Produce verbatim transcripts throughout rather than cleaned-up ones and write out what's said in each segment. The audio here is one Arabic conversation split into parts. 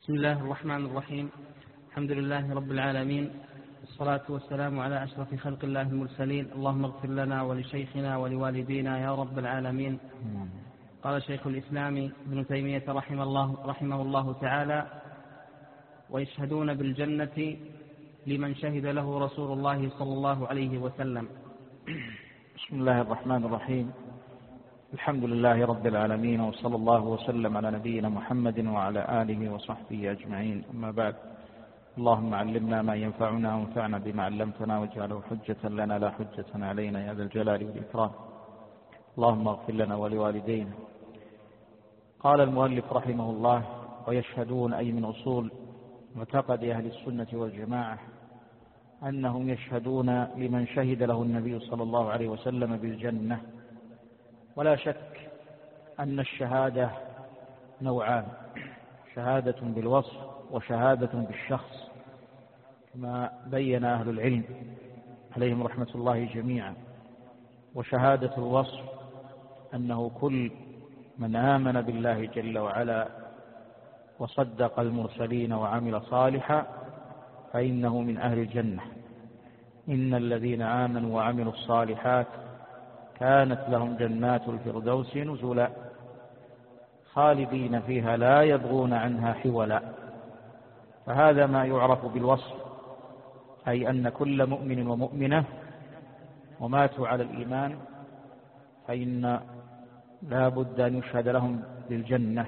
بسم الله الرحمن الرحيم. الحمد لله رب العالمين، والصلاة والسلام على أشرف خلق الله المرسلين. اللهم اغفر لنا ولشيخنا ولوالدينا يا رب العالمين. قال شيخ الإسلام ابن تيمية رحمه الله, رحمه الله تعالى: ويشهدون بالجنة لمن شهد له رسول الله صلى الله عليه وسلم. بسم الله الرحمن الرحيم. الحمد لله رب العالمين، وصلى الله وسلم على نبينا محمد وعلى آله وصحبه أجمعين، أما بعد. اللهم علمنا ما ينفعنا وانفعنا بما علمتنا واجعله حجة لنا لا حجة علينا يا ذا الجلال والإكرام. اللهم اغفر لنا ولوالدينا. قال المؤلف رحمه الله: ويشهدون، أي من أصول معتقد أهل السنة والجماعة أنهم يشهدون لمن شهد له النبي صلى الله عليه وسلم بالجنة. ولا شك أن الشهادة نوعان: شهادة بالوصف وشهادة بالشخص، كما بين أهل العلم عليهم رحمة الله جميعا. وشهادة الوصف أنه كل من آمن بالله جل وعلا وصدق المرسلين وعمل صالحا فإنه من أهل الجنة. إن الذين آمنوا وعملوا الصالحات كانت لهم جنات الفردوس نزلا خالدين فيها لا يبغون عنها حولا. فهذا ما يعرف بالوصف، أي أن كل مؤمن ومؤمنة وماتوا على الإيمان فإن لا بد أن يشهد لهم بالجنة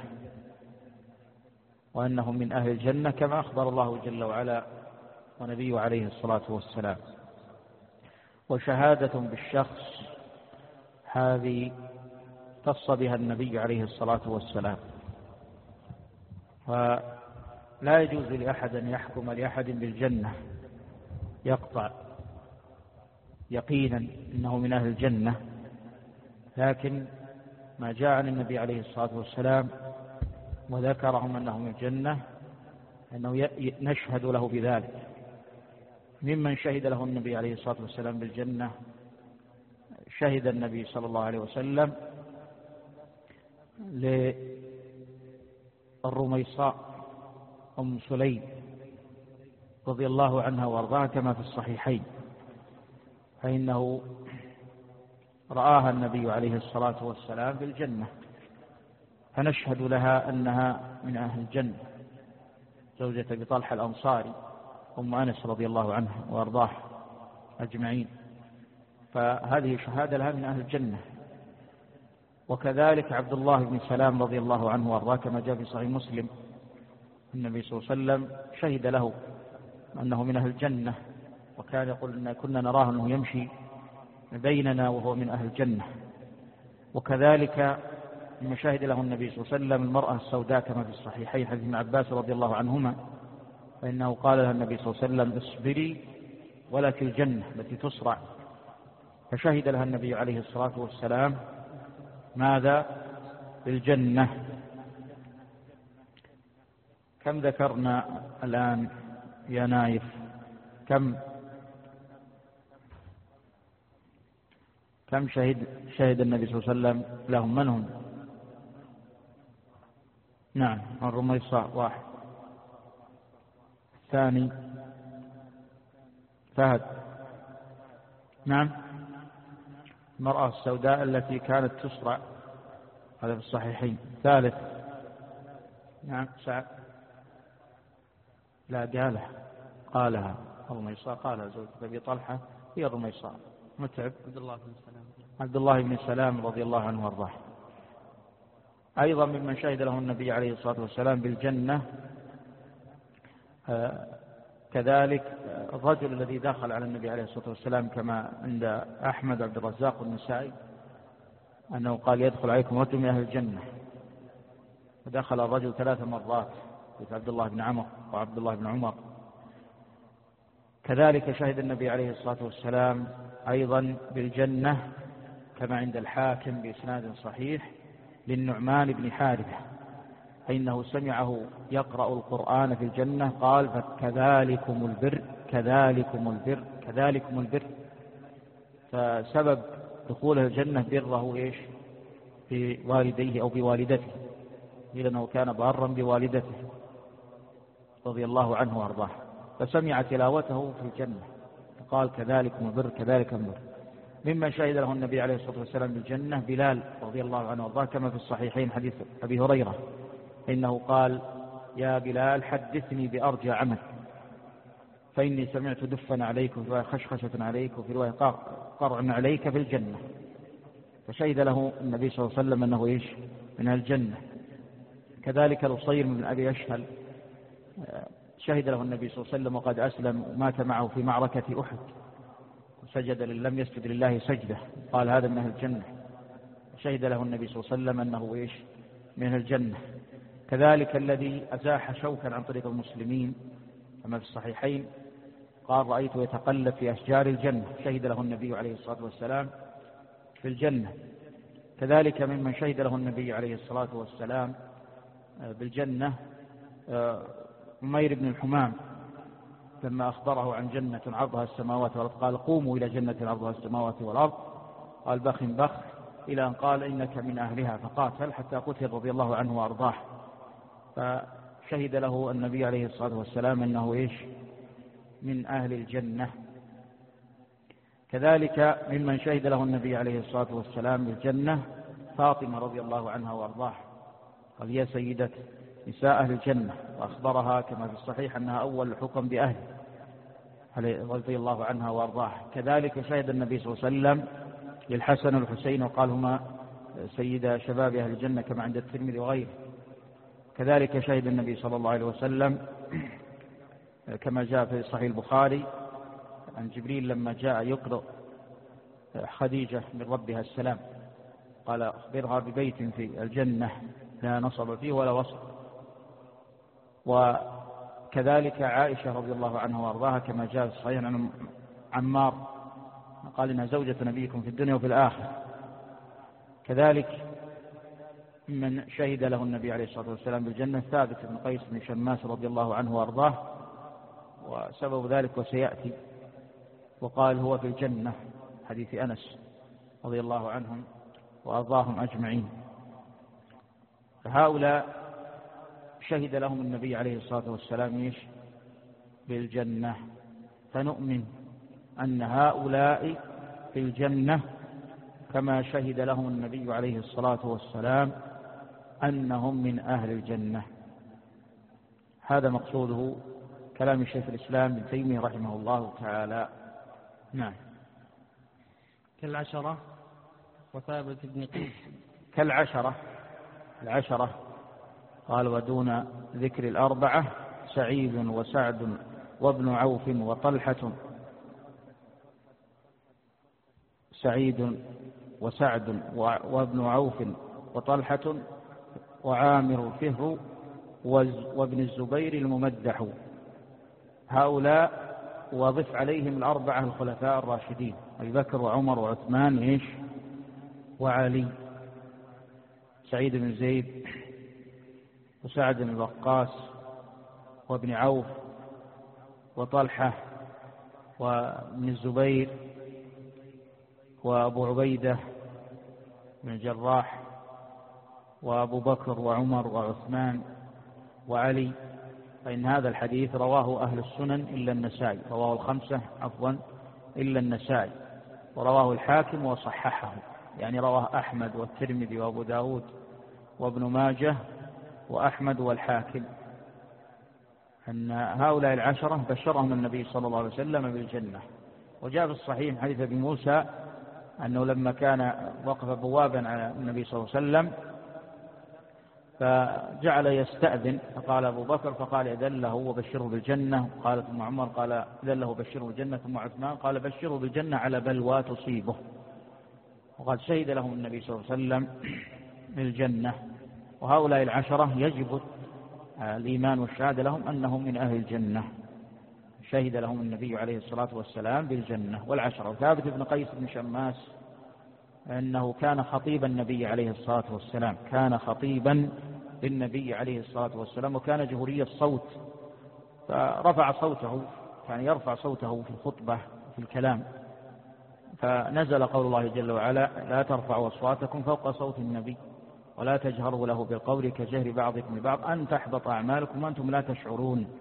وأنهم من أهل الجنة، كما أخبر الله جل وعلا ونبيه عليه الصلاة والسلام. وشهادة بالشخص هذه اختص بها النبي عليه الصلاة والسلام، ولا يجوز لأحد أن يحكم لأحد بالجنة يقطع يقينا إنه من أهل الجنة، لكن ما جاء عن النبي عليه الصلاة والسلام وذكرهم أنه من الجنة أنه نشهد له بذلك. ممن شهد له النبي عليه الصلاة والسلام بالجنة شهد النبي صلى الله عليه وسلم للرميصاء أم سليم رضي الله عنها وارضاها كما في الصحيحين، فإنه رآها النبي عليه الصلاة والسلام بالجنة، فنشهد لها أنها من أهل الجنة، زوجة أبي طلحة الأنصاري أم أنس رضي الله عنها وارضاه أجمعين، فهذه شهادة لها من أهل الجنة. وكذلك عبد الله بن سلام رضي الله عنه وارضاه كما جاء في صحيح مسلم، النبي صلى الله عليه وسلم شهد له أنه من أهل الجنة، وكان يقول إن كنا نراه أنه يمشي بيننا وهو من أهل الجنة. وكذلك لما شهد له النبي صلى الله عليه وسلم المرأة السوداء كما في الصحيحين حديث ابن عباس رضي الله عنهما، فإنه قال لها النبي صلى الله عليه وسلم: اصبري ولك الجنة التي تصرع. فشهد لها النبي عليه الصلاة والسلام ماذا؟ بالجنة. كم ذكرنا الآن يا نايف؟ كم كم شهد شهد النبي صلى الله عليه وسلم لهم؟ من هم؟ نعم، الرميصاء واحد، الثاني فهد، نعم، المرأة السوداء التي كانت تصرع، هذا في الصحيحين. ثالث، نعم، سعد، لا قالها قالها الرميصاء، قالها زوجة أبي طلحة هي الرميصاء. متعب عبد الله بن سلام عبد الله بن سلام رضي الله عنه وارضاه. أيضا ممن شهد له النبي عليه الصلاة والسلام بالجنة آه كذلك الرجل الذي دخل على النبي عليه الصلاة والسلام كما عند أحمد عبد الرزاق والنسائي أنه قال: يدخل عليكم رجل من أهل الجنة، فدخل الرجل ثلاث مرات، مثل عبد الله بن عمر وعبد الله بن عمر. كذلك شهد النبي عليه الصلاة والسلام أيضا بالجنة كما عند الحاكم بإسناد صحيح للنعمان بن حارثة، فإنه سمعه يقرأ القرآن في الجنة قال: فكذلكم البر كذلكم البر كذلكم البر. فسبب دخوله الجنة بره إيش؟ بوالديه أو بوالدته، لأنه كان بارا بوالدته. رضي الله عنه وأرضاه، فسمع تلاوته في الجنة فقال كذلك مبر كذلك مبر. ممن شهد له النبي عليه الصلاة والسلام بالجنة بلال رضي الله عنه وأرضاه، كما في الصحيحين حديث أبي هريرة إنه قال يا بلال حدثني بأرجى عمل فإني سمعت دفا عليك وفي رواية خشخشة عليك وفي رواية قرع عليك في الجنة. فشهد له النبي صلى الله عليه وسلم أنه إيش من الجنة. كذلك الأصير بن أبي أشهل شهد له النبي صلى الله عليه وسلم وقد أسلم ومات معه في معركة أحد وسجد لم يسجد لله سجدة، قال هذا من أهل الجنة. شهد له النبي صلى الله عليه وسلم أنه إيش من الجنة. كذلك الذي أزاح شوكا عن طريق المسلمين كما في الصحيحين قال رأيته يتقلب في أشجار الجنة، شهد له النبي عليه الصلاة والسلام في الجنة. كذلك ممن شهد له النبي عليه الصلاة والسلام بالجنة عمير بن الحمام لما أخبره عن جنة عرضها السماوات والأرض قال قوموا إلى جنة عرضها السماوات والأرض، قال بخ بخ، إلى أن قال إنك من أهلها فقاتل حتى قتل رضي الله عنه وأرضاه. فشهد له النبي عليه الصلاة والسلام أنه إيش من أهل الجنة. كذلك ممن شهد له النبي عليه الصلاة والسلام بالجنة فاطمة رضي الله عنها وأرضاه، قال هي سيدة نساء أهل الجنة، وأخبرها كما في الصحيح أنها أول الحكم بأهل رضي الله عنها وأرضاه. كذلك شهد النبي صلى الله عليه وسلم للحسن والحسين وقال هما سيد شباب أهل الجنة كما عند الترمذي وغيره. كذلك شهد النبي صلى الله عليه وسلم كما جاء في صحيح البخاري عن جبريل لما جاء يقرأ خديجة من ربها السلام قال أخبرها ببيت في الجنة لا نصب فيه ولا وصف. وكذلك عائشة رضي الله عنها وارضاها كما جاء في الصحيح عن عمار قال إنها زوجة نبيكم في الدنيا وفي الآخرة. كذلك من شهد له النبي عليه الصلاة والسلام بالجنة ثابت بن قيس بن شماس رضي الله عنه وارضاه، وسبب ذلك وسيأتي، وقال هو في الجنة حديث أنس رضي الله عنهم وأرضاهم أجمعين. فهؤلاء شهد لهم النبي عليه الصلاة والسلام إيش بالجنة، فنؤمن أن هؤلاء في الجنة كما شهد لهم النبي عليه الصلاة والسلام أنهم من أهل الجنة. هذا مقصوده كلام الشيخ الإسلام ابن تيمية رحمه الله تعالى. نعم. كالعشرة وثابت بن قيس كالعشرة العشرة قال ودون ذكر الأربعة سعيد وسعد وابن عوف وطلحة سعيد وسعد وابن عوف وطلحة وعامر فهر وابن الزبير الممدح. هؤلاء وضف عليهم الأربعة الخلفاء الراشدين أبي بكر وعمر وعثمان إيش وعلي. سعيد بن زيد وسعد بن وقاص وابن عوف وطلحة وابن الزبير وأبو عبيدة بن الجراح وأبو بكر وعمر وعثمان وعلي. فإن هذا الحديث رواه أهل السنن إلا النسائي، رواه الخمسة عفوا إلا النسائي، ورواه الحاكم وصححه، يعني رواه أحمد والترمذي وأبو داود وابن ماجه وأحمد والحاكم، أن هؤلاء العشرة بشرهم النبي صلى الله عليه وسلم بالجنة. وجاء في الصحيح حديث أبي موسى أنه لما كان وقف بوابا على النبي صلى الله عليه وسلم فجعل يستأذن، فقال أبو بكر فقال إذن له وبشره بالجنة، قال ثم عمر قال إذن له وبشره بالجنة، ثم عثمان قال بشره بالجنة على بلوى تصيبه. وقد شهد لهم النبي صلى الله عليه وسلم بالجنة. وهؤلاء العشرة يجب الإيمان والشهادة لهم أنهم من أهل الجنة، شهد لهم النبي عليه الصلاة والسلام بالجنة. والعشرة ثابت بن قيس بن شماس أنه كان خطيب النبي عليه الصلاة والسلام، كان خطيبا للنبي عليه الصلاة والسلام، وكان جهوري الصوت، فرفع صوته، كان يرفع صوته في الخطبة في الكلام، فنزل قول الله جل وعلا لا ترفعوا أصواتكم فوق صوت النبي ولا تجهروا له بالقول كجهر بعضكم لبعض أن تحبط أعمالكم وأنتم لا تشعرون.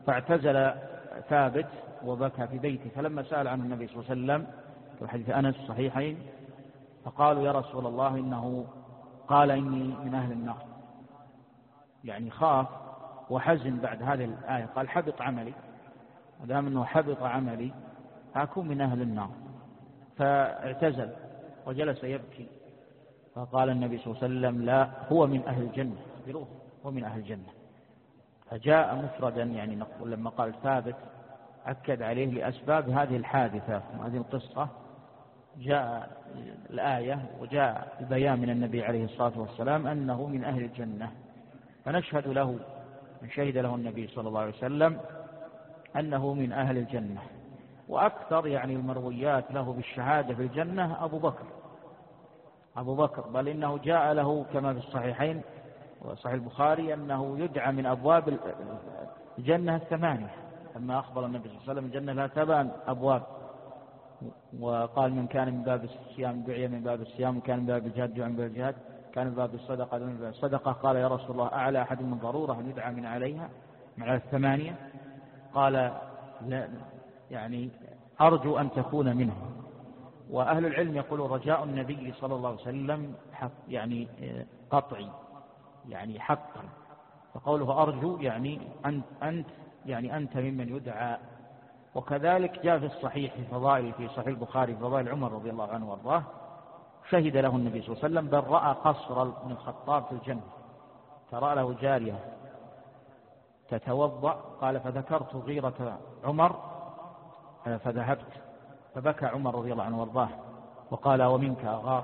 فاعتزل ثابت وبكى في بيته، فلما سأل عنه النبي صلى الله عليه وسلم في حديث أنس صحيحين فقالوا يا رسول الله إنه قال إني من أهل النار، يعني خاف وحزن بعد هذه الآية، قال حبط عملي، ودام أنه حبط عملي فأكون من أهل النار، فاعتزل وجلس يبكي، فقال النبي صلى الله عليه وسلم لا، هو من أهل الجنة، اخبروه هو من أهل الجنة. فجاء مفردا، يعني نقول لما قال ثابت أكد عليه لأسباب هذه الحادثة وهذه القصة، جاء الآية وجاء البيان من النبي عليه الصلاة والسلام أنه من أهل الجنة، فنشهد له من شهد له النبي صلى الله عليه وسلم أنه من أهل الجنة. وأكثر يعني المرويات له بالشهادة في الجنة أبو بكر أبو بكر بل إنه جاء له كما في الصحيحين وصحيح البخاري أنه يدعى من أبواب الجنة الثمانية، لما أخبر النبي صلى الله عليه وسلم الجنة لها سبع أبواب، وقال من كان من باب الصيام دعي من باب الصيام، وكان من باب الجهاد دعي من باب الجهاد، كان من باب الصدقة من باب الصدقة. قال يا رسول الله أعلى أحد من ضرورة أن يدعى من عليها من على الثمانية؟ قال لا، يعني أرجو أن تكون منه. وأهل العلم يقولون رجاء النبي صلى الله عليه وسلم حق، يعني قطعي، يعني حقا، فقوله أرجو يعني أنت, أنت يعني أنت ممن يدعى. وكذلك جاء في الصحيح في فضائل في صحيح البخاري فضائل عمر رضي الله عنه وارضاه، شهد له النبي صلى الله عليه وسلم بل رأى قصر ابن الخطاب في الجنة، فرأى له جارية تتوضأ، قال فذكرت غيرة عمر فذهبت، فبكى عمر رضي الله عنه وارضاه وقال ومنك أغار،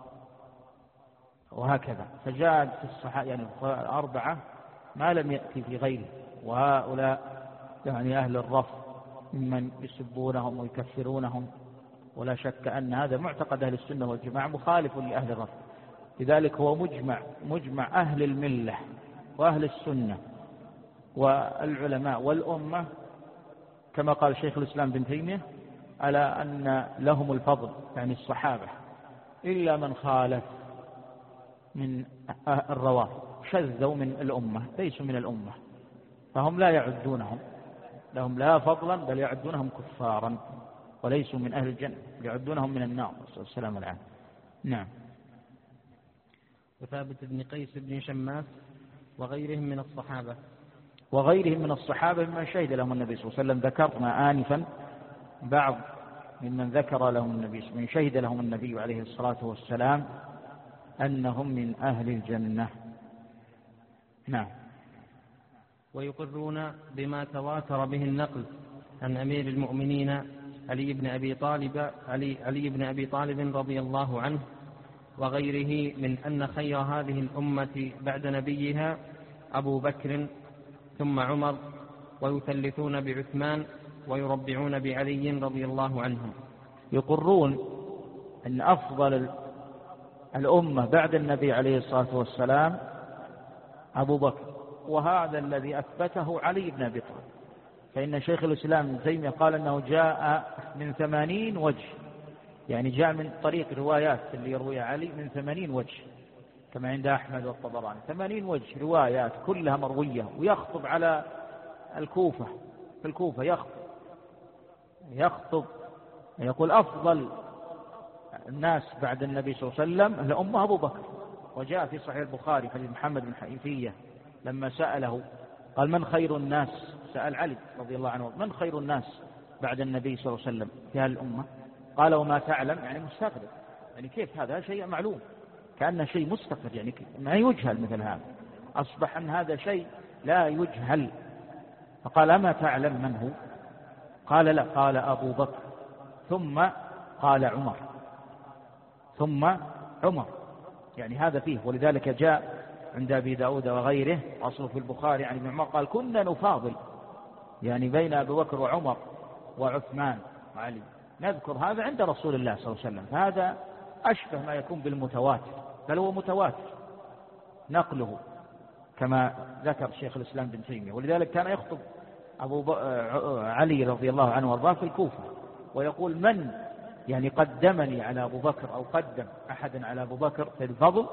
وهكذا. فجاء في الصحابة يعني الأربعة ما لم يأتي في غيره، وهؤلاء يعني أهل الرف ممن يسبونهم ويكفرونهم، ولا شك أن هذا معتقد أهل السنة والجماعة مخالف لأهل الرف، لذلك هو مجمع مجمع أهل الملة وأهل السنة والعلماء والأمة كما قال شيخ الإسلام بن تيمية على أن لهم الفضل، يعني الصحابة، إلا من خالف من الروافض شذوا من الأمة، ليسوا من الأمة، فهم لا يعدونهم لهم لا فضلا بل يعدونهم كفارا وليسوا من أهل الجنة، يعدونهم من النار، والسلام العام. نعم. وثابت بن قيس بن شماس وغيرهم من الصحابة وغيرهم من الصحابة مما شهد لهم النبي صلى الله عليه وسلم، ذكرنا آنفا بعض ممن ذكر لهم النبي من شهد لهم النبي عليه الصلاة والسلام أنهم من أهل الجنة. نعم. ويقرون بما تواتر به النقل عن أمير المؤمنين علي بن أبي طالب علي, علي بن أبي طالب رضي الله عنه وغيره من أن خير هذه الأمة بعد نبيها أبو بكر ثم عمر، ويثلثون بعثمان ويربعون بعلي رضي الله عنهم. يقرون أن أفضل الأمة بعد النبي عليه الصلاة والسلام أبو بكر، وهذا الذي أثبته علي بن أبي طالب، فإن شيخ الإسلام ابن تيمية قال أنه جاء من ثمانين وجه، يعني جاء من طريق روايات اللي يرويها علي من ثمانين وجه كما عند أحمد والطبراني، ثمانين وجه روايات كلها مروية، ويخطب على الكوفة، في الكوفة يخطب يخطب يقول أفضل الناس بعد النبي صلى الله عليه وسلم الأمة أبو بكر. وجاء في صحيح البخاري حديث محمد بن حنيفية لما سأله قال من خير الناس، سأل علي رضي الله عنه من خير الناس بعد النبي صلى الله عليه وسلم في هذه الأمة؟ قال وما تعلم، يعني مستغرب، يعني كيف هذا شيء معلوم، كأنه شيء مستقر، يعني ما يجهل مثل هذا، أصبح أن هذا شيء لا يجهل. فقال أما تعلم من هو؟ قال لا، قال أبو بكر ثم قال عمر ثم عمر، يعني هذا فيه. ولذلك جاء عند أبي داود وغيره أصله في البخاري عن ابن عمر قال كنا نفاضل، يعني بين أبي بكر وعمر وعثمان وعلي، نذكر هذا عند رسول الله صلى الله عليه وسلم، هذا أشبه ما يكون بالمتواتر، بل هو متواتر نقله كما ذكر شيخ الإسلام بن تيمية. ولذلك كان يخطب أبو ب... علي رضي الله عنه وارضاه في الكوفة ويقول من يعني قدمني على أبو بكر أو قدم أحدا على أبو بكر في الفضل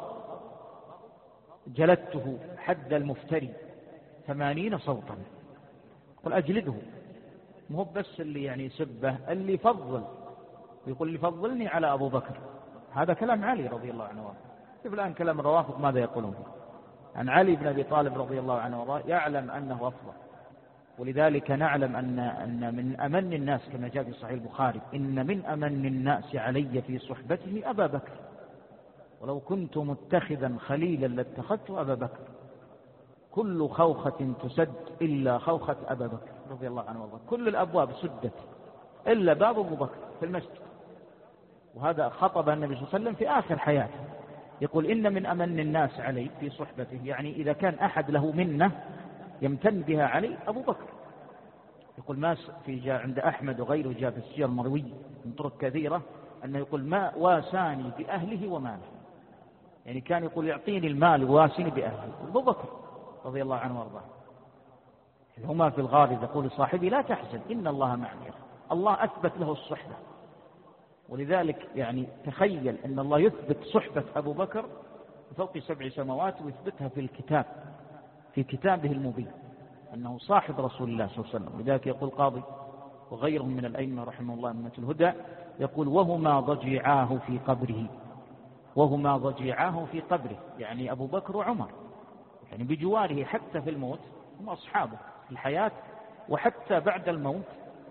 جلدته حد المفتري ثمانين صوتا، يقول أجلده، مو بس اللي يعني يسبه، اللي يفضل، ويقول اللي فضلني على أبو بكر. هذا كلام علي رضي الله عنه وارضاه. شوف الآن كلام الروافض ماذا يقولون عن علي بن أبي طالب رضي الله عنه وارضاه، يعلم أنه أفضل. ولذلك نعلم أن أن من أمن الناس كما جاء في صحيح البخاري: إن من أمن الناس علي في صحبته أبا بكر، ولو كنت متخذا خليلا لاتخذت أبا بكر، كل خوخة تسد إلا خوخة أبا بكر رضي الله عنه وارضاه. كل الأبواب سدت إلا باب أبو بكر في المسجد. وهذا خطب النبي صلى الله عليه وسلم في آخر حياته، يقول: إن من أمن الناس علي في صحبته، يعني إذا كان أحد له منة يمتن بها علي أبو بكر. يقول: ما في جاء عند أحمد وغيره، جاء في السير المروي من طرق كثيرة أنه يقول: ما واساني بأهله وماله، يعني كان يقول يعطيني المال وواسني بأهله. أبو بكر رضي الله عنه وارضاه. هما في الغار يقول لصاحبي: لا تحزن إن الله معي. الله أثبت له الصحبة. ولذلك يعني تخيل أن الله يثبت صحبة أبو بكر فوق سبع سماوات، ويثبتها في الكتاب، في كتابه المبين، أنه صاحب رسول الله صلى الله عليه وسلم. لذلك يقول قاضي وغيرهم من الأئمة رحمه الله من الهدى، يقول: وهما ضجيعاه في قبره، وهما ضجيعاه في قبره، يعني أبو بكر وعمر، يعني بجواره حتى في الموت، هم أصحابه في الحياة وحتى بعد الموت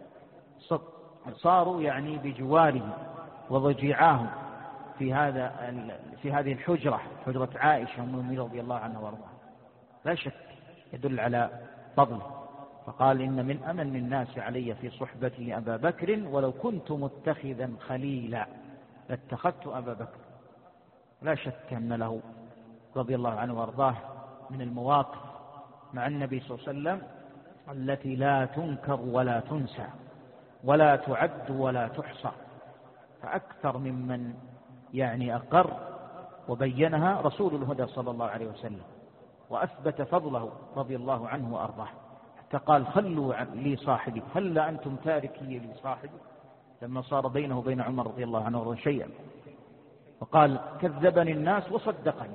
صاروا يعني بجواره وضجيعاه في هذا في هذه الحجرة، حجرة عائشة أم المؤمنين رضي الله عنها وارضاها. لا شك يدل على فضله. فقال: إن من أمن الناس علي في صحبتي أبا بكر، ولو كنت متخذا خليلا لاتخذت أبا بكر. لا شك أن له رضي الله عنه وارضاه من المواقف مع النبي صلى الله عليه وسلم التي لا تنكر ولا تنسى ولا تعد ولا تحصى. فأكثر ممن يعني أقر وبينها رسول الهدى صلى الله عليه وسلم، وأثبت فضله رضي الله عنه وأرضاه، حتى قال: خلوا لي صاحبي، هلا أنتم تاركي لي صاحبي، لما صار بينه وبين عمر رضي الله عنه شيئا، وقال: كذبني الناس وصدقني،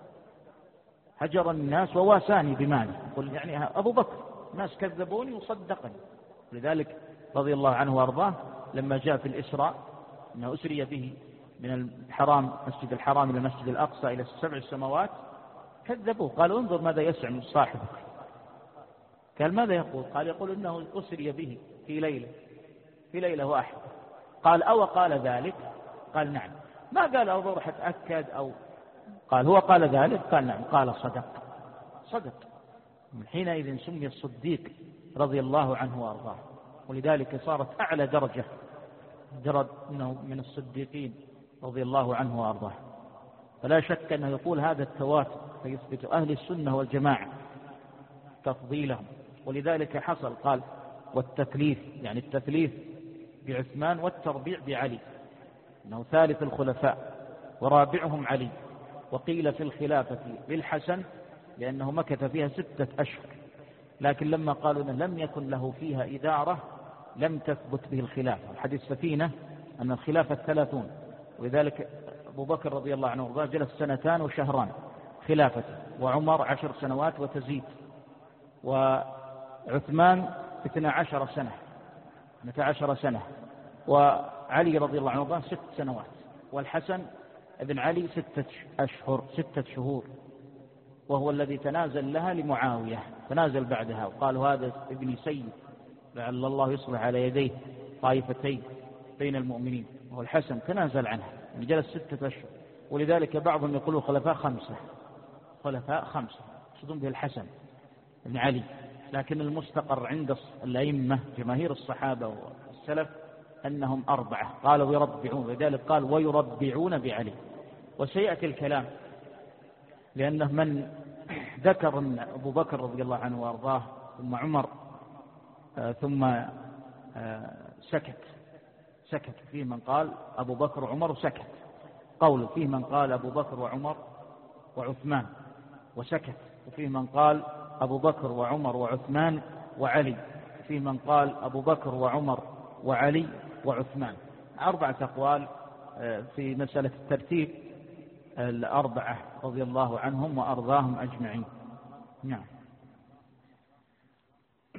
هجر الناس وواساني بمالي. يقول يعني أبو بكر: الناس كذبوني وصدقني. لذلك رضي الله عنه وأرضاه لما جاء في الإسراء أنه أسري به من الحرام مسجد الحرام إلى المسجد الأقصى إلى السبع السماوات، كذبوه، قالوا: انظر ماذا يسمع من صاحبك. قال: ماذا يقول؟ قال: يقول إنه أسري به في ليلة في ليلة واحدة. قال: أو قال ذلك؟ قال: نعم. ما قال أو راح أتأكد أو قال هو قال ذلك؟ قال: نعم. قال: صدق صدق. من حينئذ سمي الصديق رضي الله عنه وأرضاه. ولذلك صارت أعلى درجة درجة من الصديقين رضي الله عنه وأرضاه. فلا شك أنه يقول هذا التواتر فيثبت أهل السنة والجماعة تفضيلهم. ولذلك حصل قال: والتثليث، يعني التثليث بعثمان والتربيع بعلي، أنه ثالث الخلفاء ورابعهم علي. وقيل في الخلافة بالحسن لأنه مكث فيها ستة أشهر، لكن لما قالوا أنه لم يكن له فيها إدارة لم تثبت به الخلافة. الحديث سفينة أن الخلافة ثلاثون، ولذلك أبو بكر رضي الله عنه وارضاه جلس سنتان وشهران خلافته، وعمر عشر سنوات وتزيد، وعثمان اثنا عشر سنة اثنتا عشر سنة، وعلي رضي الله عنه وارضاه ست سنوات، والحسن ابن علي ستة أشهر ستة شهور، وهو الذي تنازل لها لمعاوية، تنازل بعدها وقال: هذا ابن سيد لعل الله يصلح على يديه طائفتين بين المؤمنين. وهو الحسن تنازل عنها، يعني جلس ستة أشهر. ولذلك بعضهم يقولوا خلفاء خمسة خلفاء خمسة يقصدون به الحسن ابن علي، لكن المستقر عند الأئمة جماهير الصحابة والسلف أنهم أربعة. قالوا يربعون، ولذلك قال: ويربعون بعلي. وسيأتي الكلام، لأنه من ذكر أن أبو بكر رضي الله عنه وأرضاه ثم عمر ثم سكت سكت فيه من قال أبو بكر وعمر وسكت، قول فيه من قال أبو بكر وعمر وعثمان وسكت، وفيه من قال أبو بكر وعمر وعثمان وعلي، وفيه من قال أبو بكر وعمر وعلي وعثمان. أربعة أقوال في مسألة الترتيب الأربعة رضي الله عنهم وأرضاهم أجمعين. نعم.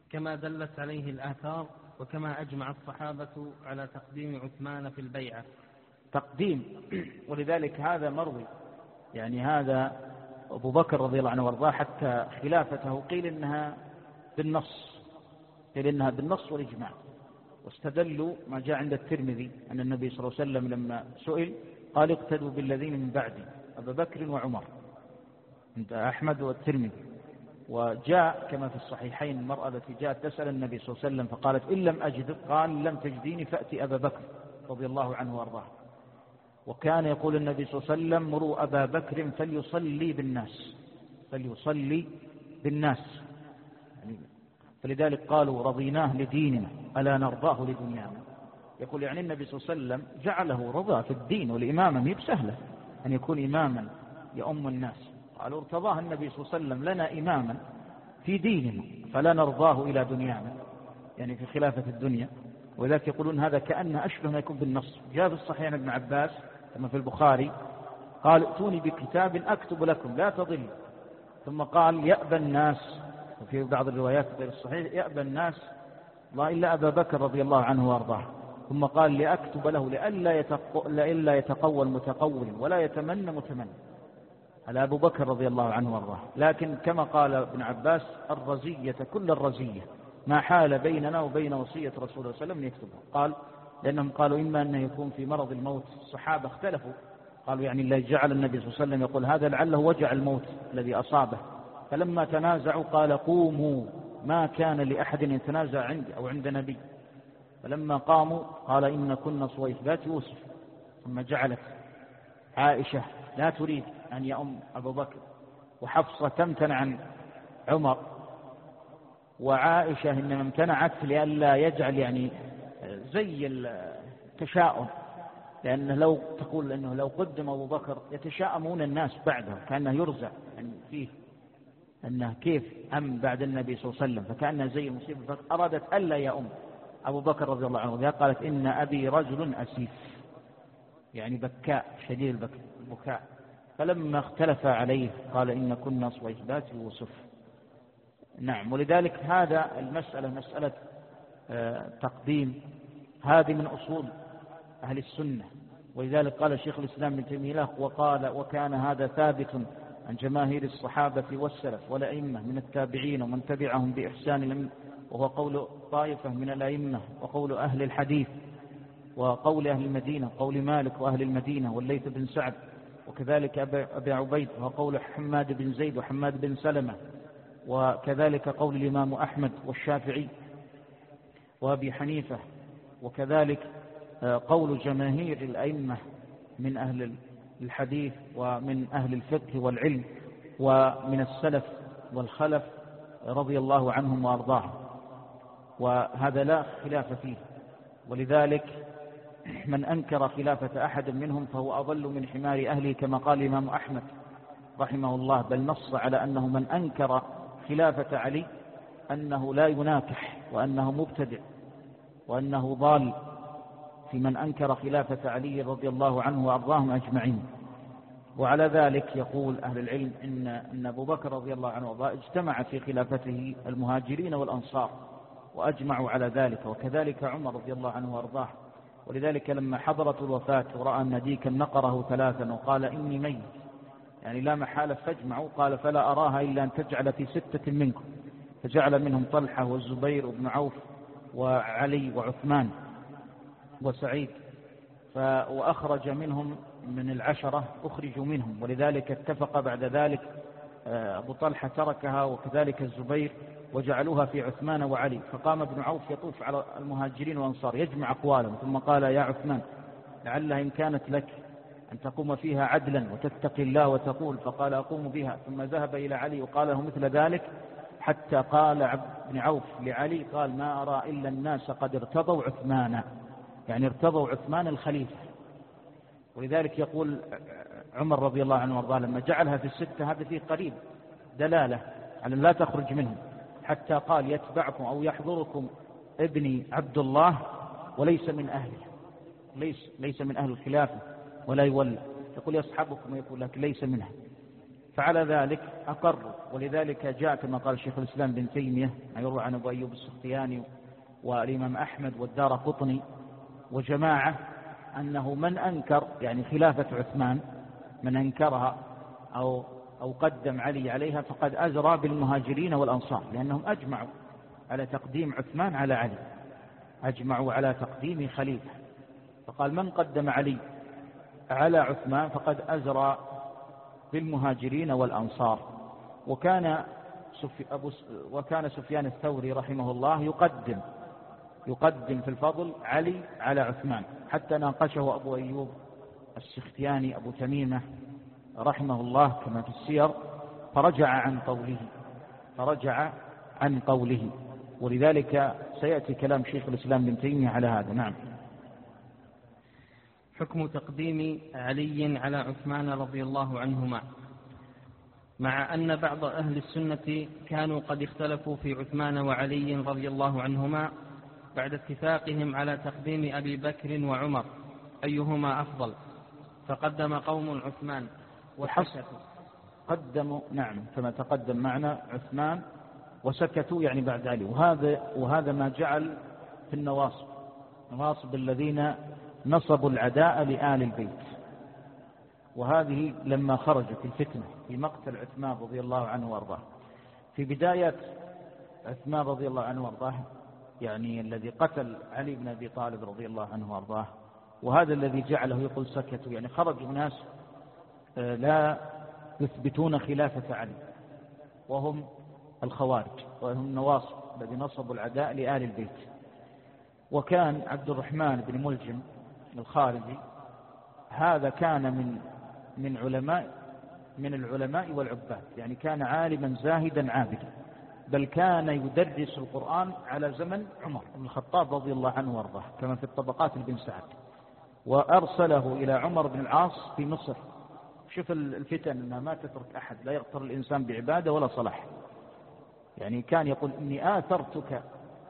كما دلت عليه الآثار وكما أجمع الصحابة على تقديم عثمان في البيعة. تقديم، ولذلك هذا مروي، يعني هذا أبو بكر رضي الله عنه وارضاه حتى خلافته قيل إنها بالنص، قيل إنها بالنص والإجماع، واستدلوا ما جاء عند الترمذي أن النبي صلى الله عليه وسلم لما سئل قال اقتدوا بالذين من بعدي أبا بكر وعمر، عند أحمد والترمذي. وجاء كما في الصحيحين المرأة التي جاءت تسأل النبي صلى الله عليه وسلم فقالت إن لم أجدك قال لم تجديني فأتي أبا بكر رضي الله عنه وارضاه. وكان يقول النبي صلى الله عليه وسلم مروا أبا بكر فليصلي بالناس، فليصلي بالناس، يعني فلذلك قالوا رضيناه لديننا ألا نرضاه لدنيانا. يقول يعني النبي صلى الله عليه وسلم جعله رضا في الدين، والإمامة هي بسهلة أن يكون إماما يؤم الناس، قالوا ارتضاه النبي صلى الله عليه وسلم لنا إماما في ديننا فلا نرضاه إلى دنيانا، يعني في خلافة الدنيا. وذلك يقولون هذا كأنه أشبه ما يكون بالنص. جاء في الصحيح عن ابن عباس كما في البخاري قال ائتوني بكتاب أكتب لكم لا تضل، ثم قال يأبى الناس، وفي بعض الروايات غير الصحيح يأبى الناس لا إلا أبا بكر رضي الله عنه وارضاه، ثم قال لأكتب له لئلا يتقوى المتقول ولا يتمنى متمنى، على أبو بكر رضي الله عنه وارضاه. لكن كما قال ابن عباس الرزية كل الرزية ما حال بيننا وبين وصية رسول الله صلى الله عليه وسلم يكتبها. قال لأنهم قالوا إما أنه يكون في مرض الموت، الصحابة اختلفوا قالوا يعني الله جعل النبي صلى الله عليه وسلم يقول هذا لعله وجع الموت الذي أصابه، فلما تنازعوا قال قوموا ما كان لأحد يتنازع عندي أو عند نبي، فلما قاموا قال إن كنا صويحبات يوسف. ثم جعلت عائشة لا تريد أن يأم أبو بكر، وحفصة تمتنع عن عمر، وعائشة إنما امتنعت لئلا يجعل يعني زي التشاؤم، لأنه لو تقول أنه لو قدم أبو بكر يتشاءمون الناس بعده كأنه يرزع يعني فيه أنه كيف أم بعد النبي صلى الله عليه وسلم، فكأنه زي المصيبة، فأرادت ألا يأم أبو بكر رضي الله عنه. وذلك قالت إن أبي رجل أسيف، يعني بكاء شديد البكاء. فلما اختلف عليه قال إن كنا صويحبات يوسف. نعم، ولذلك هذا المسألة مسألة آه تقديم، هذه من أصول أهل السنة. ولذلك قال الشيخ الإسلام ابن تيمية وقال وكان هذا ثابت عن جماهير الصحابة والسلف والأئمة من التابعين ومن تبعهم بإحسان، وهو قول طائفة من الأئمة وقول أهل الحديث وقول أهل المدينة، قول مالك وأهل المدينة والليث بن سعد، وكذلك أبي عبيد وقول حماد بن زيد وحماد بن سلمة، وكذلك قول الإمام أحمد والشافعي وأبي حنيفة، وكذلك قول جماهير الأئمة من أهل الحديث ومن أهل الفقه والعلم ومن السلف والخلف رضي الله عنهم وأرضاهم، وهذا لا خلاف فيه. ولذلك من أنكر خلافة أحد منهم فهو أضل من حمار أهله كما قال الإمام أحمد رحمه الله، بل نص على أنه من أنكر خلافة علي أنه لا يناكح وأنه مبتدع وأنه ضال في من أنكر خلافة علي رضي الله عنه وأرضاهم أجمعين. وعلى ذلك يقول أهل العلم إن, إن أبو بكر رضي الله عنه وأرضاه اجتمع في خلافته المهاجرين والأنصار وأجمعوا على ذلك، وكذلك عمر رضي الله عنه وأرضاه. ولذلك لما حضرت الوفاة ورأى أن ديكا نقره ثلاثا وقال إني ميت يعني لا محالة فاجمعوا، قال فلا أراها إلا أن تجعل في ستة منكم، فجعل منهم طلحة والزبير وابن عوف وعلي وعثمان وسعيد، وأخرج منهم من العشرة أخرجوا منهم. ولذلك اتفق بعد ذلك أبو طلحة تركها وكذلك الزبير وجعلوها في عثمان وعلي، فقام ابن عوف يطوف على المهاجرين والأنصار يجمع أقوالهم، ثم قال يا عثمان لعلها إن كانت لك أن تقوم فيها عدلا وتتقي الله وتقول، فقال أقوم بها. ثم ذهب إلى علي وقال له مثل ذلك، حتى قال ابن عوف لعلي قال ما أرى إلا الناس قد ارتضوا عثمان، يعني ارتضوا عثمان الخليفة. ولذلك يقول عمر رضي الله عنه وارضاه لما جعلها في الستة هذا فيه قريب دلالة على لا تخرج منهم، حتى قال يتبعكم أو يحضركم ابني عبد الله وليس من أهله، ليس, ليس من أهل الخلافة ولا يولى، يقول يصحبكم ويقول لك ليس منها. فعلى ذلك أقر. ولذلك جاء كما قال شيخ الإسلام بن تيمية ما يروى عن أبو أيوب السختياني والإمام أحمد والدارقطني وجماعة أنه من أنكر يعني خلافة عثمان، من أنكرها أو أو قدم علي عليها فقد أزرى بالمهاجرين والأنصار، لأنهم أجمعوا على تقديم عثمان على علي، أجمعوا على تقديم خليفة. فقال من قدم علي على عثمان فقد أزرى بالمهاجرين والأنصار. وكان أبو وكان سفيان الثوري رحمه الله يقدم يقدم في الفضل علي على عثمان، حتى ناقشه أبو أيوب السختياني أبو تميمة رحمه الله كما في السير، فرجع عن قوله فرجع عن قوله ولذلك سيأتي كلام شيخ الإسلام بن تيمية على هذا. نعم. حكم تقديم علي على عثمان رضي الله عنهما، مع أن بعض أهل السنة كانوا قد اختلفوا في عثمان وعلي رضي الله عنهما بعد اتفاقهم على تقديم أبي بكر وعمر أيهما أفضل، فقدم قوم عثمان وسكتوا. قدموا نعم كما تقدم معنا عثمان وسكتوا يعني بعد علي. وهذا وهذا ما جعل في النواصب نواصب الذين نصبوا العداء لآل البيت. وهذه لما خرجت الفتنة في مقتل عثمان رضي الله عنه وارضاه، في بداية عثمان رضي الله عنه وارضاه يعني الذي قتل علي بن أبي طالب رضي الله عنه وارضاه، وهذا الذي جعله يقول سكتوا، يعني خرجوا ناس لا يثبتون خلافة علي وهم الخوارج وهم النواصب الذي نصبوا العداء لآل البيت. وكان عبد الرحمن بن ملجم الخارجي هذا كان من من علماء من العلماء والعباد، يعني كان عالما زاهدا عابدا، بل كان يدرس القرآن على زمن عمر بن الخطاب رضي الله عنه وارضاه كما في الطبقات لابن سعد، وأرسله إلى عمر بن العاص في مصر. شوف الفتن أنها ما تترك أحد، لا يغتر الإنسان بعبادة ولا صلاح. يعني كان يقول إني آثرتك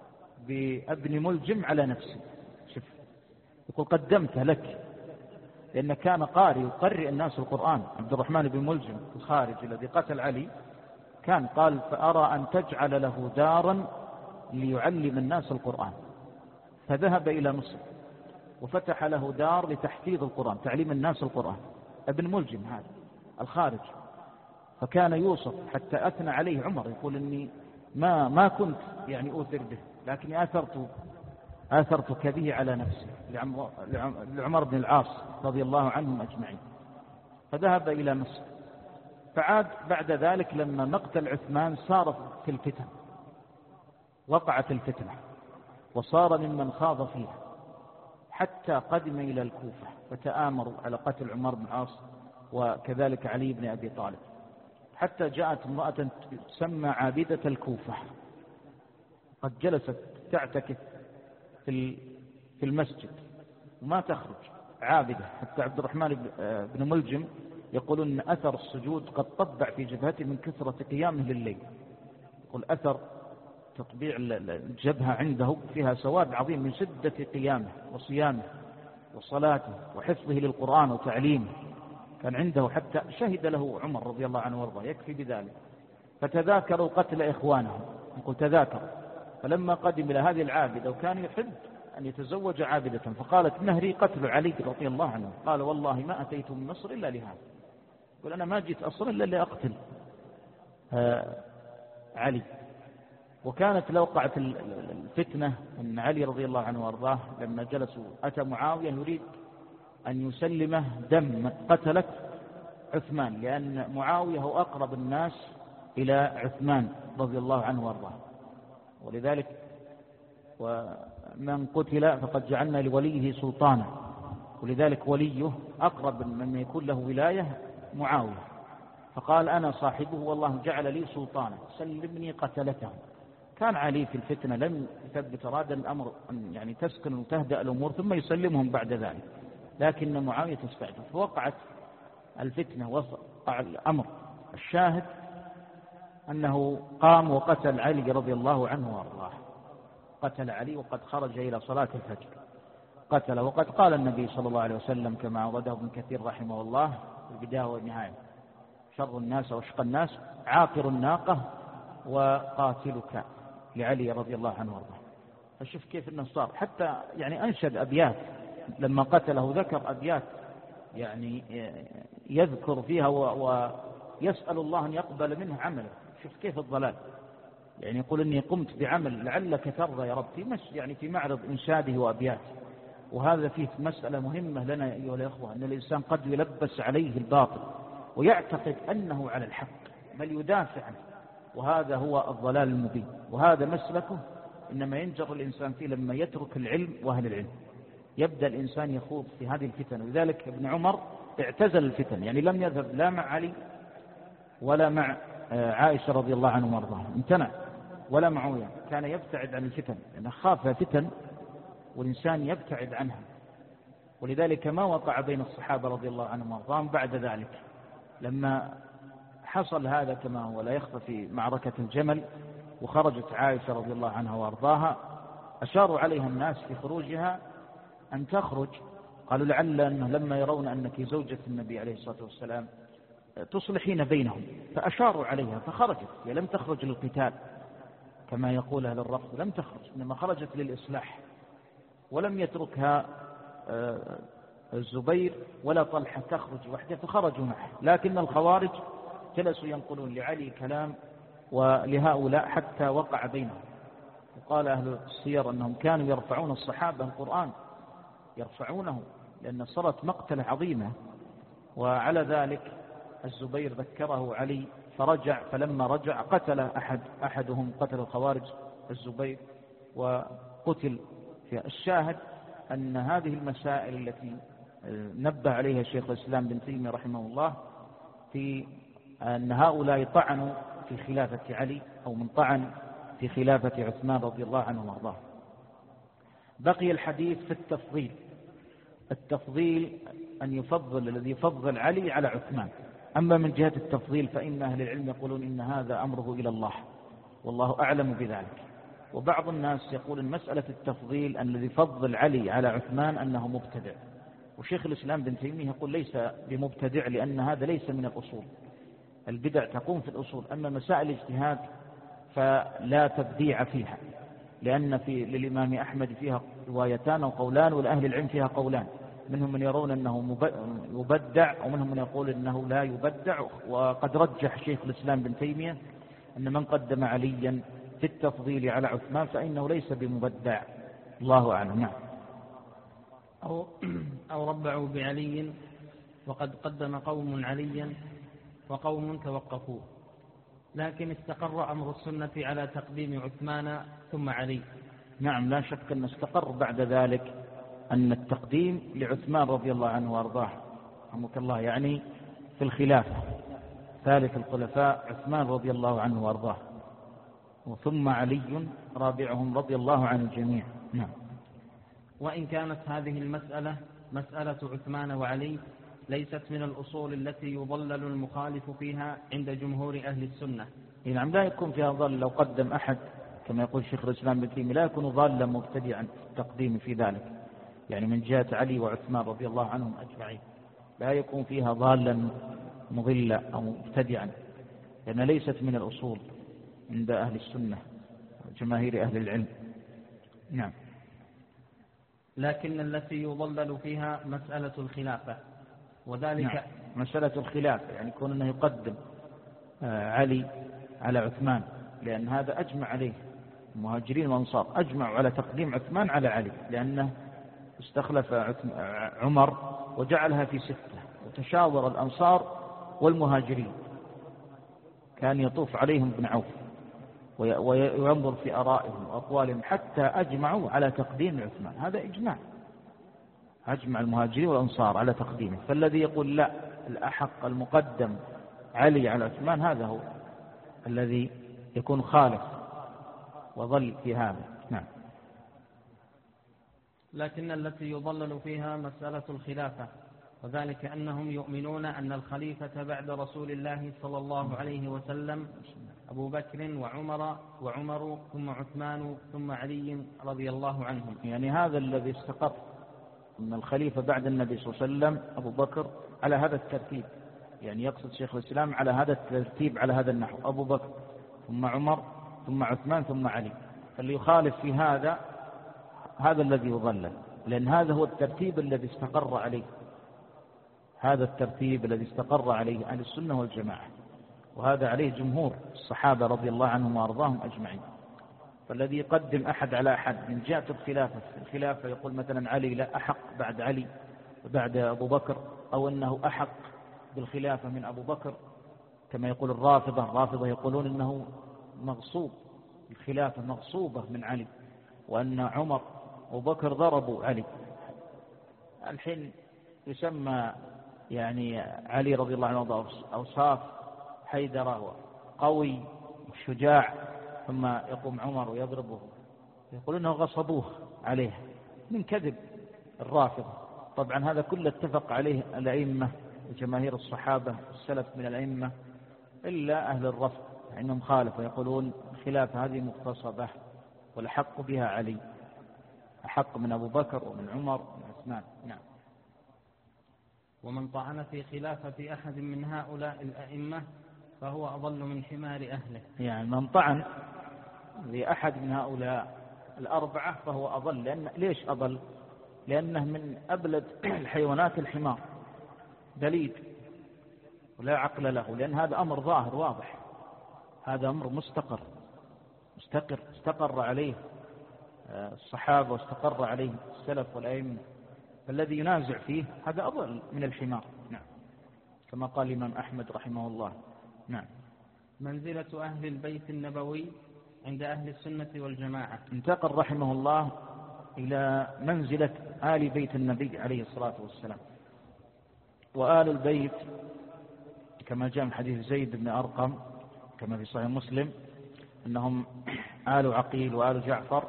بابن ملجم على نفسي، شوف يقول قدمته لك، لأنه كان قارئ يقرئ الناس القرآن. عبد الرحمن بن ملجم الخارج الذي قتل علي كان قال فأرى أن تجعل له دارا ليعلم الناس القرآن، فذهب إلى مصر وفتح له دار لتحفيظ القرآن، تعليم الناس القرآن. ابن ملجم هذا الخارج، فكان يوصف حتى أثنى عليه عمر يقول إني ما ما كنت يعني أوثر به، لكني آثرت آثرتك به على نفسي لعمر بن العاص رضي الله عنهم أجمعين. فذهب إلى مصر، فعاد بعد ذلك لما مقتل عثمان صار في الفتن، وقعت الفتنة وصار ممن خاض فيها، حتى قدم إلى الكوفة فتآمروا على قتل عمر بن العاص وكذلك علي بن أبي طالب، حتى جاءت امرأة تسمى عابدة الكوفة قد جلست تعتكف في في المسجد وما تخرج، عابدة. حتى عبد الرحمن بن ملجم يقول أن أثر السجود قد طبع في جبهته من كثرة قيامه لليل، يقول أثر تطبيع الجبهة عنده فيها سواد عظيم من شدة قيامه وصيامه وصلاته وحفظه للقرآن وتعليمه، كان عنده حتى شهد له عمر رضي الله عنه وارضاه، يكفي بذلك. فتذاكروا قتل إخوانهم، يقول تذاكروا. فلما قدم إلى هذه العابدة وكان يحب أن يتزوج عابدة، فقالت نهري قتل علي رضي الله عنه، قال والله ما أتيت من مصر إلا لهذا، يقول أنا ما جيت أصلا إلا لأقتل آه علي. وكانت لو وقعت الفتنة أن علي رضي الله عنه وارضاه لما جلسوا أتى معاوية يريد أن يسلمه دم قتلت عثمان، لأن معاوية هو أقرب الناس إلى عثمان رضي الله عنه وارضاه، ولذلك ومن قتل فقد جعلنا لوليه سلطانا، ولذلك وليه أقرب من يكون له ولاية معاوية، فقال أنا صاحبه والله جعل لي سلطانا سلمني قتلته. كان علي في الفتنة لم يثبت، أراد الأمر أن يعني تسكن وتهدأ الأمور ثم يسلمهم بعد ذلك، لكن معاوية استعجل فوقعت الفتنة وقع الأمر. الشاهد أنه قام وقتل علي رضي الله عنه وارضاه، قتل علي وقد خرج إلى صلاة الفجر قتل. وقد قال النبي صلى الله عليه وسلم كما أورده ابن كثير رحمه الله في البداية والنهاية شر الناس وأشقى الناس عاقر الناقة وقاتلك لعلي رضي الله عنه وارضاه. فشوف كيف انه صار حتى يعني انشد ابيات لما قتله، ذكر ابيات يعني يذكر فيها ويسأل الله ان يقبل منه عمله. شوف كيف الضلال، يعني يقول اني قمت بعمل لعلك ترضى يا رب، في مش يعني في معرض انشاده وابياته. وهذا فيه مسألة مهمة لنا ايها الاخوة، ان الانسان قد يلبس عليه الباطل ويعتقد انه على الحق بل يدافع عنه، وهذا هو الضلال المبين. وهذا مسلكه إنما ينجر الإنسان فيه لما يترك العلم وأهل العلم، يبدأ الإنسان يخوض في هذه الفتن. ولذلك ابن عمر اعتزل الفتن، يعني لم يذهب لا مع علي ولا مع عائشة رضي الله عنهم وارضاها، امتنع، ولا معاوية، كان يبتعد عن الفتن لأنه خاف فتن والإنسان يبتعد عنها. ولذلك ما وقع بين الصحابة رضي الله عنهم وارضاهم بعد ذلك. لما حصل هذا كما هو لا يخفى في معركة الجمل وخرجت عائشة رضي الله عنها وارضاها، أشاروا عليها الناس في خروجها أن تخرج، قالوا لعل أنه لما يرون أنك زوجة النبي عليه الصلاة والسلام تصلحين بينهم، فأشاروا عليها فخرجت. هي لم تخرج للقتال كما يقول أهل الرفض، لم تخرج، إنما خرجت للإصلاح. ولم يتركها الزبير ولا طلحة تخرج وحده فخرجوا معه. لكن الخوارج جلسوا ينقلون لعلي كلام ولهؤلاء حتى وقع بينهم. وقال أهل السير أنهم كانوا يرفعون الصحابة القرآن، يرفعونه لأن صارت مقتلة عظيمة. وعلى ذلك الزبير ذكره علي فرجع، فلما رجع قتل أحد أحدهم قتل الخوارج الزبير وقتل. في الشاهد أن هذه المسائل التي نبه عليها شيخ الإسلام بن تيمية رحمه الله في أن هؤلاء طعنوا في خلافة علي أو من طعن في خلافة عثمان رضي الله عنه وارضاه. بقي الحديث في التفضيل. التفضيل أن يفضل الذي يفضل علي على عثمان. أما من جهة التفضيل فإن أهل العلم يقولون إن هذا أمره إلى الله والله أعلم بذلك. وبعض الناس يقول إن مسألة التفضيل أن الذي يفضل علي على عثمان أنه مبتدع، وشيخ الإسلام بن تيمية يقول ليس بمبتدع لأن هذا ليس من الأصول، البدع تقوم في الأصول. أما مسائل الاجتهاد فلا تبديع فيها، لأن في للإمام أحمد فيها روايتان أو قولان، والأهل العلم فيها قولان، منهم من يرون أنه يبدع ومنهم من يقول أنه لا يبدع. وقد رجح شيخ الإسلام بن تيمية أن من قدم عليا في التفضيل على عثمان فإنه ليس بمبدع، الله أعلم. نعم. أو, أو ربعوا بعلي وقد قدم قوم عليا وقوم توقفوه، لكن استقر أمر السنة على تقديم عثمان ثم علي. نعم، لا شك أن استقر بعد ذلك أن التقديم لعثمان رضي الله عنه وارضاه رحمك الله، يعني في الخلافة ثالث الخلفاء عثمان رضي الله عنه وارضاه، وثم علي رابعهم رضي الله عن الجميع. نعم. وإن كانت هذه المسألة مسألة عثمان وعلي ليست من الأصول التي يضلل المخالف فيها عند جمهور أهل السنة. نعم، لا يكون فيها ضل. لو قدم أحد كما يقول شيخ الإسلام بن تيمية لا يكون ضالا مبتدعا التقديم في ذلك، يعني من جهة علي وعثمان رضي الله عنهم أجمعين لا يكون فيها ضالا مضلا أو مبتدعا، لأنها ليست من الأصول عند أهل السنة وجماهير أهل العلم. نعم. لكن التي يضلل فيها مسألة الخلافة، وذلك نعم. مسألة الخلافة يعني يكون أنه يقدم علي على عثمان، لأن هذا أجمع عليه المهاجرين والأنصار، أجمعوا على تقديم عثمان على علي، لأنه استخلف عمر وجعلها في ستة، وتشاور الأنصار والمهاجرين، كان يطوف عليهم ابن عوف وينظر في آرائهم وأقوالهم حتى أجمعوا على تقديم عثمان. هذا إجماع، أجمع المهاجرين والأنصار على تقديمه. فالذي يقول لا الأحق المقدم علي على عثمان هذا هو الذي يكون خالف وظل في هذا. نعم. لكن التي يضلل فيها مسألة الخلافة، وذلك أنهم يؤمنون أن الخليفة بعد رسول الله صلى الله عليه وسلم أبو بكر وعمر وعمر ثم عثمان ثم علي رضي الله عنهم. يعني هذا الذي استقر أن الخليفة بعد النبي صلى الله عليه وسلم أبو بكر على هذا الترتيب، يعني يقصد شيخ الإسلام على هذا الترتيب على هذا النحو: أبو بكر ثم عمر ثم عثمان ثم علي. فاللي يخالف في هذا هذا الذي يضلل، لأن هذا هو الترتيب الذي استقر عليه، هذا الترتيب الذي استقر عليه أهل السنة والجماعة، وهذا عليه جمهور الصحابة رضي الله عنهم وأرضاهم أجمعين. فالذي يقدم أحد على أحد من جهة الخلافة الخلافة يقول مثلا علي لا أحق بعد علي وبعد أبو بكر، أو أنه أحق بالخلافة من أبو بكر كما يقول الرافضة. الرافضة يقولون أنه مغصوب، الخلافة مغصوبة من علي، وأن عمر وأبو بكر ضربوا علي. الحين يسمى يعني علي رضي الله عنه أوصاف حيدرة قوي وشجاع، ثم يقوم عمر ويضربه، يقول إنه غصبوه عليه من كذب الرافضة. طبعا هذا كله اتفق عليه الأئمة وجماهير الصحابة السلف من الأئمة إلا أهل الرفض، إنهم خالفوا يقولون الخلافة هذه مغتصبة والحق بها علي، أحق من أبو بكر ومن عمر ومن عثمان. نعم. ومن طعن في خلافة أحد من هؤلاء الأئمة فهو أضل من حمار أهله. يعني من طعن لأحد من هؤلاء الأربعة فهو أضل. لأن ليش أضل؟ لأنه من أبلد الحيوانات الحمار، دليل ولا عقل له، لأن هذا أمر ظاهر واضح، هذا أمر مستقر مستقر استقر عليه الصحابة واستقر عليه السلف والأئمة، فالذي ينازع فيه هذا أضل من الحمار. نعم، كما قال الإمام أحمد رحمه الله. نعم. منزلة أهل البيت النبوي عند أهل السنة والجماعة. انتقل رحمه الله إلى منزلة آل بيت النبي عليه الصلاة والسلام. وآل البيت كما جاء من حديث زيد بن أرقم كما في صحيح مسلم أنهم آل عقيل وآل جعفر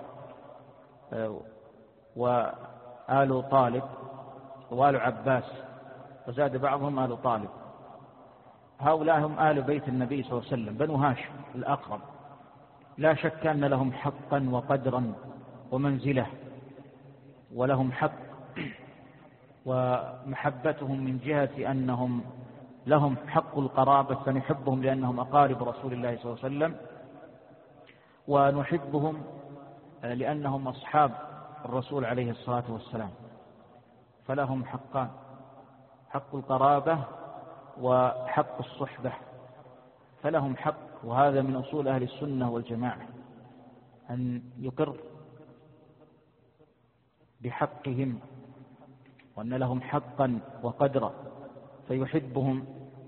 وآل طالب وآل عباس، وزاد بعضهم آل طالب. هؤلاء هم آل بيت النبي صلى الله عليه وسلم، بنو هاشم الأقرب. لا شك أن لهم حقا وقدرا ومنزلة، ولهم حق ومحبتهم من جهة أنهم لهم حق القرابة، فنحبهم لأنهم أقارب رسول الله صلى الله عليه وسلم، ونحبهم لأنهم أصحاب الرسول عليه الصلاة والسلام. فلهم حقان: حق القرابة وحق الصحبة. فلهم حق، وهذا من أصول أهل السنة والجماعة أن يقر بحقهم وأن لهم حقا وقدرا، فيحبهم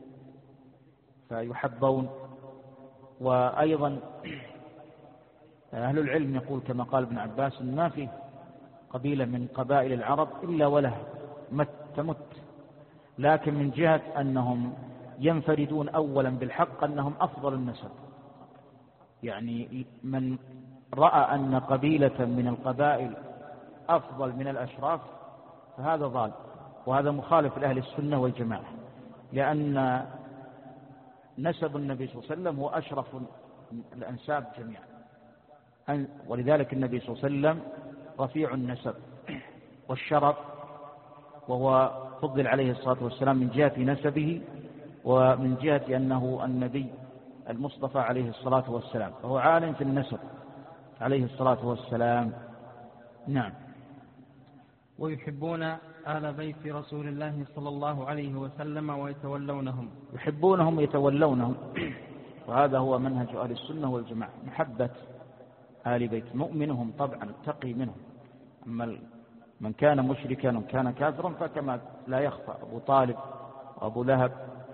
فيحبون. وأيضا أهل العلم يقول كما قال ابن عباس إن ما في قبيلة من قبائل العرب إلا وله مت تمت، لكن من جهة أنهم ينفردون أولا بالحق أنهم أفضل النسب. يعني من رأى أن قبيلة من القبائل أفضل من الأشراف فهذا ضال، وهذا مخالف لأهل السنة والجماعة، لأن نسب النبي صلى الله عليه وسلم هو أشرف الأنساب جميعا، ولذلك النبي صلى الله عليه وسلم رفيع النسب والشرف، وهو فضل عليه الصلاة والسلام من جهة نسبه ومن جهة أنه النبي المصطفى عليه الصلاة والسلام، فهو عالم في النسب عليه الصلاة والسلام. نعم. ويحبون آل بيت رسول الله صلى الله عليه وسلم ويتولونهم. يحبونهم ويتولونهم، وهذا هو منهج أهل السنة والجماعة، محبة آل بيت. مؤمنهم طبعا التقي منهم، أما من كان مشركا وكان كافرا فكما لا يخفى أبو طالب وأبو لهب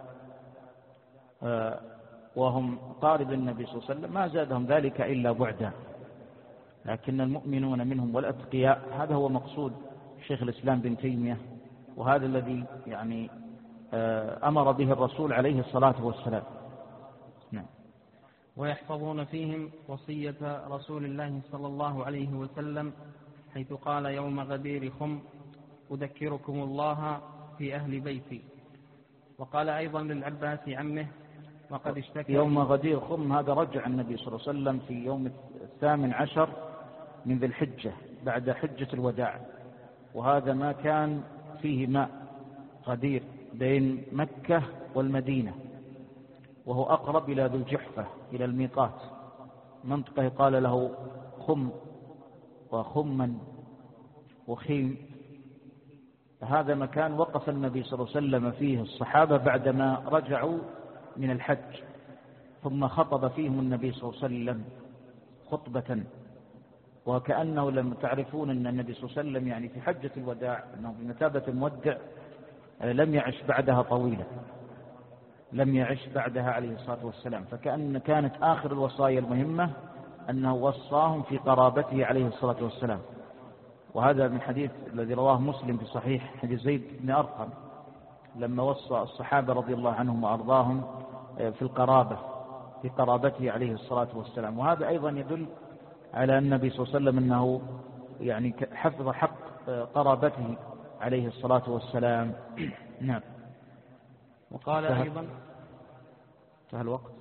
وهم قارب النبي صلى الله عليه وسلم ما زادهم ذلك إلا بعدا، لكن المؤمنون منهم والأتقياء هذا هو مقصود شيخ الإسلام بن تيمية، وهذا الذي يعني أمر به الرسول عليه الصلاة والسلام. نعم. ويحفظون فيهم وصية رسول الله صلى الله عليه وسلم حيث قال يوم غدير خم أذكركم الله في أهل بيتي. وقال أيضا للعباس عمه وقد اشتكى يوم غدير خم، هذا رجع النبي صلى الله عليه وسلم في يوم الثامن عشر من ذي الحجة بعد حجة الوداع، وهذا ما كان فيه ماء غدير بين مكة والمدينة، وهو أقرب إلى ذو الجحفة، إلى الميقات، منطقة قال له خم وخما وخيم. هذا مكان وقف النبي صلى الله عليه وسلم فيه الصحابة بعدما رجعوا من الحج، ثم خطب فيهم النبي صلى الله عليه وسلم خطبة، وكأنه لم تعرفون أن النبي صلى الله عليه وسلم يعني في حجة الوداع أنه بمثابة المودع لم يعش بعدها طويلا، لم يعش بعدها عليه الصلاة والسلام، فكأن كانت آخر الوصايا المهمة أنه وصاهم في قرابته عليه الصلاة والسلام. وهذا من حديث الذي رواه مسلم في صحيح، حديث زيد بن أرقم لما وصى الصحابة رضي الله عنهم وأرضاهم في القرابة، في قرابته عليه الصلاة والسلام. وهذا أيضا يدل على النبي صلى الله عليه وسلم أنه يعني حفظ حق قرابته عليه الصلاة والسلام. نعم. وقال أيضا انتهى الوقت.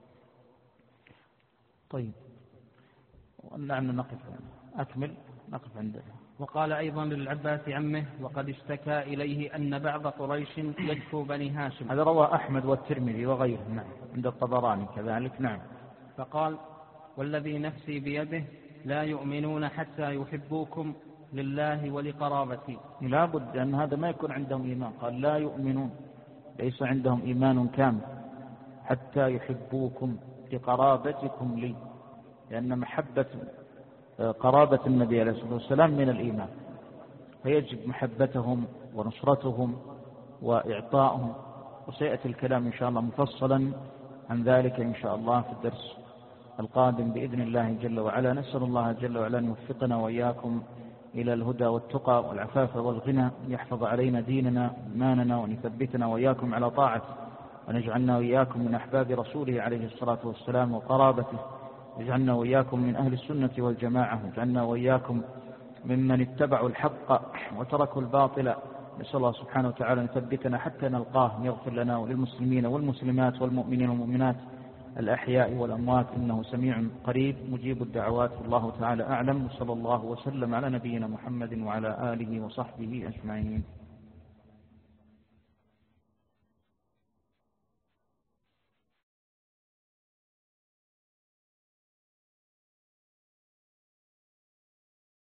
طيب نعم نقف، أكمل نقف عندنا. وقال أيضا للعباس عمه وقد اشتكى إليه أن بعض قريش يكفو بني هاشم. هذا رواه أحمد والترمذي وغيره، نعم، عند الطبراني كذلك. نعم. فقال والذي نفسي بيده لا يؤمنون حتى يحبوكم لله ولقرابتي. لا بد أن هذا ما يكون عندهم إيمان، قال لا يؤمنون، ليس عندهم إيمان كامل، حتى يحبوكم لقرابتكم لي، لأن محبة قرابة النبي عليه الصلاة والسلام من الإيمان، فيجب محبتهم ونصرتهم وإعطائهم. وسيأتي الكلام إن شاء الله مفصلا عن ذلك إن شاء الله في الدرس القادم بإذن الله جل وعلا. نسأل الله جل وعلا أن يوفقنا وإياكم إلى الهدى والتقى والعفاف والغنى، يحفظ علينا ديننا إيماننا، وأن يثبتنا وإياكم على طاعته، ونجعلنا وإياكم من أحباب رسوله عليه الصلاة والسلام وقرابته، واجعلنا وإياكم من أهل السنة والجماعة، واجعلنا وإياكم ممن اتبعوا الحق وتركوا الباطل. نسأل الله سبحانه وتعالى أن يثبتنا حتى نلقاه، يغفر لنا وللمسلمين والمسلمات والمؤمنين والمؤمنات الأحياء والأموات، إنه سميع قريب مجيب الدعوات. الله تعالى أعلم، وصلى الله وسلم على نبينا محمد وعلى آله وصحبه أجمعين.